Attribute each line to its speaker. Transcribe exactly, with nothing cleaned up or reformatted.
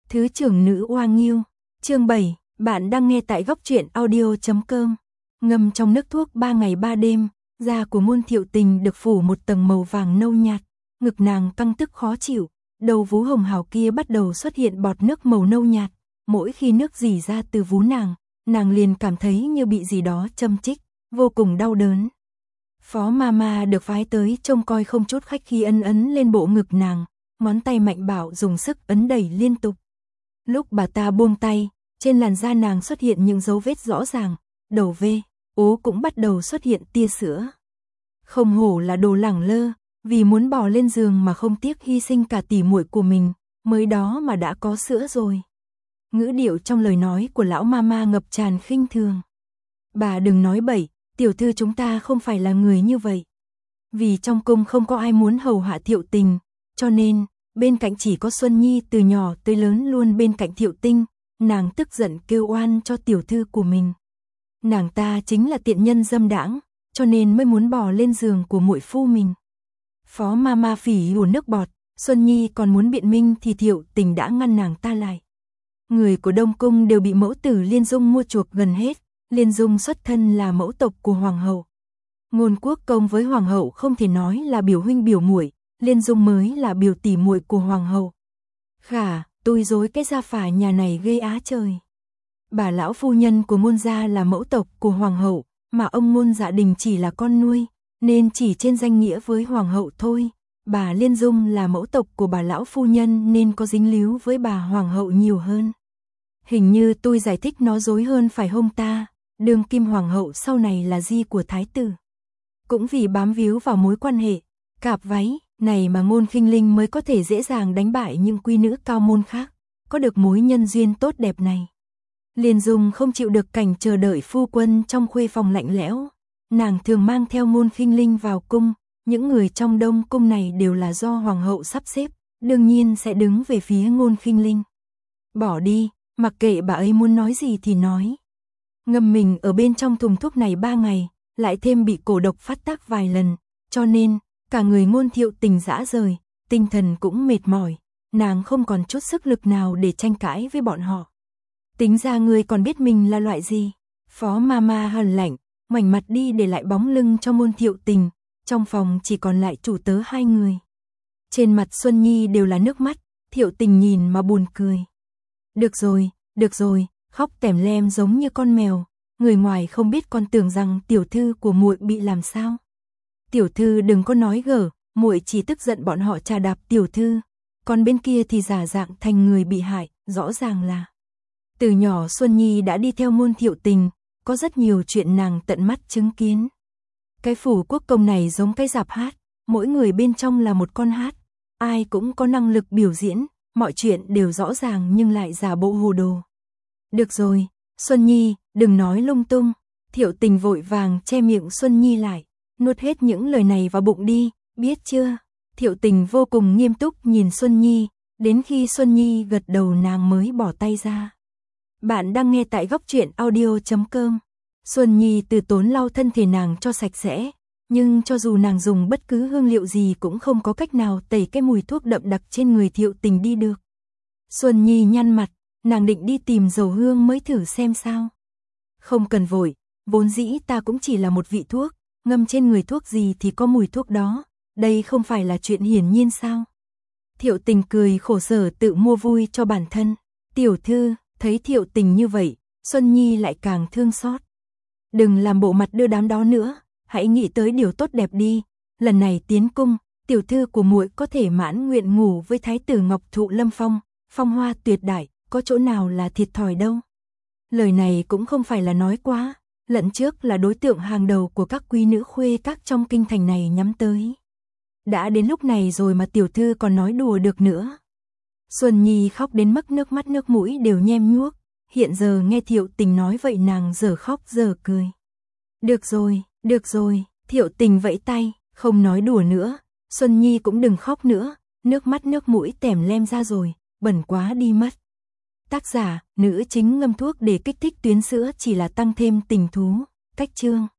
Speaker 1: Thứ trưởng nữ oa nghiêu, chương bảy, bạn đang nghe tại góc truyện audio chấm com. Ngâm trong nước thuốc ba ngày ba đêm, da của Môn Thiệu Tình được phủ một tầng màu vàng nâu nhạt, ngực nàng căng tức khó chịu, đầu vú hồng hào kia bắt đầu xuất hiện bọt nước màu nâu nhạt, mỗi khi nước rỉ ra từ vú nàng, nàng liền cảm thấy như bị gì đó châm chích, vô cùng đau đớn. Phó Mama được phái tới trông coi không chút khách khí ân ấn lên bộ ngực nàng, ngón tay mạnh bạo dùng sức ấn đẩy liên tục. Lúc bà ta buông tay, trên làn da nàng xuất hiện những dấu vết rõ ràng, đầu vê, ố cũng bắt đầu xuất hiện tia sữa. Không hổ là đồ lẳng lơ, vì muốn bò lên giường mà không tiếc hy sinh cả tỉ muội của mình, mới đó mà đã có sữa rồi. Ngữ điệu trong lời nói của lão Mama ngập tràn khinh thường. Bà đừng nói bậy, tiểu thư chúng ta không phải là người như vậy. Vì trong cung không có ai muốn hầu hạ Thiệu Tình, cho nên, bên cạnh chỉ có Xuân Nhi từ nhỏ tới lớn luôn bên cạnh Thiệu Tinh, nàng tức giận kêu oan cho tiểu thư của mình. Nàng ta chính là tiện nhân dâm đãng, cho nên mới muốn bò lên giường của muội phu mình. Phó Mama phỉ hùa nước bọt, Xuân Nhi còn muốn biện minh thì Thiệu Tình đã ngăn nàng ta lại. Người của Đông Cung đều bị mẫu tử Liên Dung mua chuộc gần hết, Liên Dung xuất thân là mẫu tộc của Hoàng hậu. Ngôn Quốc Công với Hoàng hậu không thể nói là biểu huynh biểu muội, Liên Dung mới là biểu tỷ muội của Hoàng hậu. Khả, tôi dối cái gia phả nhà này ghê á trời. Bà lão phu nhân của Ngôn gia là mẫu tộc của Hoàng hậu, mà ông Ngôn Dạ Đình chỉ là con nuôi, nên chỉ trên danh nghĩa với Hoàng hậu thôi. Bà Liên Dung là mẫu tộc của bà lão phu nhân nên có dính líu với bà Hoàng hậu nhiều hơn. Hình như tôi giải thích nó dối hơn phải không ta, đương kim Hoàng hậu sau này là di của thái tử. Cũng vì bám víu vào mối quan hệ, cạp váy này mà Ngôn Khinh Linh mới có thể dễ dàng đánh bại những quý nữ cao môn khác, có được mối nhân duyên tốt đẹp này. Liên Dung không chịu được cảnh chờ đợi phu quân trong khuê phòng lạnh lẽo, nàng thường mang theo Ngôn Khinh Linh vào cung, những người trong Đông cung này đều là do Hoàng hậu sắp xếp, đương nhiên sẽ đứng về phía Ngôn Khinh Linh. Bỏ đi, mặc kệ bà ấy muốn nói gì thì nói. Ngâm mình ở bên trong thùng thuốc này ba ngày, lại thêm bị cổ độc phát tác vài lần, cho nên cả người Ngôn Thiệu Tình rã rời, tinh thần cũng mệt mỏi, nàng không còn chút sức lực nào để tranh cãi với bọn họ. Tính ra ngươi còn biết mình là loại gì? Phó Mama hờn lạnh, ngoảnh mặt đi để lại bóng lưng cho Ngôn Thiệu Tình, trong phòng chỉ còn lại chủ tớ hai người. Trên mặt Xuân Nhi đều là nước mắt, Thiệu Tình nhìn mà buồn cười. Được rồi, được rồi, khóc tèm lem giống như con mèo, người ngoài không biết còn tưởng rằng tiểu thư của muội bị làm sao. Tiểu thư đừng có nói gở, muội chỉ tức giận bọn họ trà đạp tiểu thư, còn bên kia thì giả dạng thành người bị hại, rõ ràng là. Từ nhỏ Xuân Nhi đã đi theo Ngôn Thiệu Tình, có rất nhiều chuyện nàng tận mắt chứng kiến. Cái phủ quốc công này giống cái rạp hát, mỗi người bên trong là một con hát, ai cũng có năng lực biểu diễn, mọi chuyện đều rõ ràng nhưng lại giả bộ hồ đồ. Được rồi, Xuân Nhi, đừng nói lung tung. Thiệu Tình vội vàng che miệng Xuân Nhi lại, nuốt hết những lời này vào bụng đi, biết chưa? Thiệu Tình vô cùng nghiêm túc nhìn Xuân Nhi, đến khi Xuân Nhi gật đầu nàng mới bỏ tay ra. Bạn đang nghe tại góc truyện audio chấm com. Xuân Nhi từ tốn lau thân thể nàng cho sạch sẽ, nhưng cho dù nàng dùng bất cứ hương liệu gì cũng không có cách nào tẩy cái mùi thuốc đậm đặc trên người Thiệu Tình đi được. Xuân Nhi nhăn mặt, nàng định đi tìm dầu hương mới thử xem sao. Không cần vội, vốn dĩ ta cũng chỉ là một vị thuốc, ngâm trên người thuốc gì thì có mùi thuốc đó, đây không phải là chuyện hiển nhiên sao. Thiệu Tình cười khổ sở tự mua vui cho bản thân. Tiểu thư, thấy Thiệu Tình như vậy, Xuân Nhi lại càng thương xót. Đừng làm bộ mặt đưa đám đó nữa, hãy nghĩ tới điều tốt đẹp đi, lần này tiến cung, tiểu thư của muội có thể mãn nguyện ngủ với thái tử Ngọc Thụ Lâm Phong, phong hoa tuyệt đại, có chỗ nào là thiệt thòi đâu. Lời này cũng không phải là nói quá, lẫn trước là đối tượng hàng đầu của các quý nữ khuê các trong kinh thành này nhắm tới. Đã đến lúc này rồi mà tiểu thư còn nói đùa được nữa. Xuân Nhi khóc đến mức nước mắt nước mũi đều nhem nhuốc, hiện giờ nghe Thiệu Tình nói vậy nàng giờ khóc giờ cười. Được rồi, được rồi, Thiệu Tình vẫy tay, không nói đùa nữa, Xuân Nhi cũng đừng khóc nữa, nước mắt nước mũi tèm lem ra rồi, bẩn quá đi mất. Tác giả, nữ chính ngâm thuốc để kích thích tuyến sữa chỉ là tăng thêm tình thú, cách chương.